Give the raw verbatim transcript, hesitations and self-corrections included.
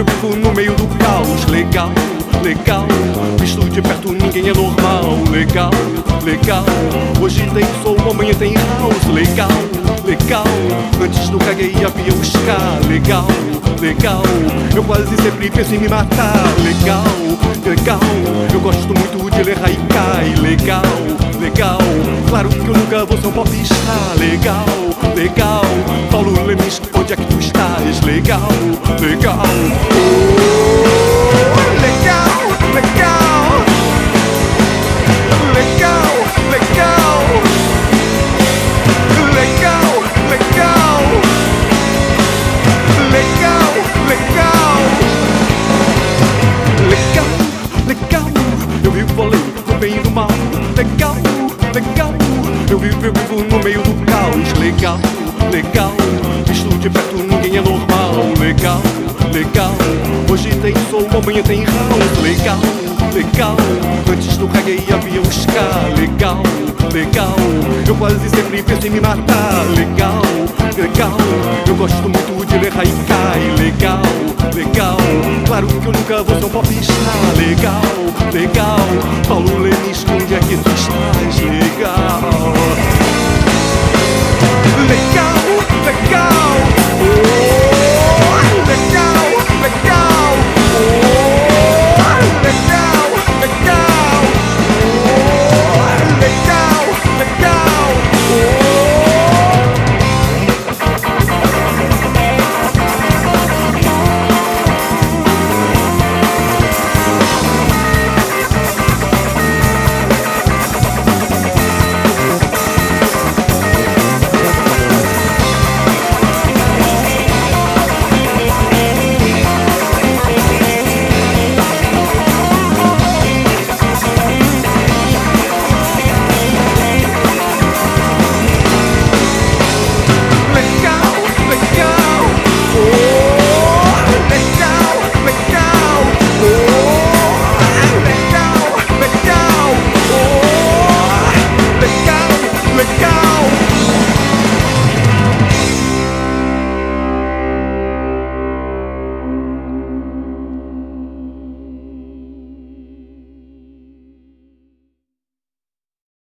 eu vivo no meio do caos. Legal, legal, visto de perto ninguém é normal. Legal, legal, hoje tem soul, amanhã tem house. Legal, legal, antes do caguei havia o ska. Legal, legal, eu quase sempre penso em me matar. Legal, legal, eu gosto muito de ler haikai. Legal, legal, claro que eu nunca vou ser um popstar. Legal, legal, Paulo Lemes, onde é que tu estás? Legal, legal, oh, legal, legal, legal, legal, legal, legal, legal, legal, legal, legal, eu vivo além do bem e do mal. Legal, legal, eu vivo, eu vivo no meio do caos. Legal, legal, visto de perto ninguém é normal. Legal, legal, hoje tem soul, amanhã tem house. Legal, legal, antes do reggae havia o ska. Legal, legal, eu quase sempre penso em me matar. Legal, legal, eu gosto muito de ler haikai. Legal, legal, claro que eu nunca vou ser um popstar. Legal, legal, Paulo Lemes, onde é que tu estás?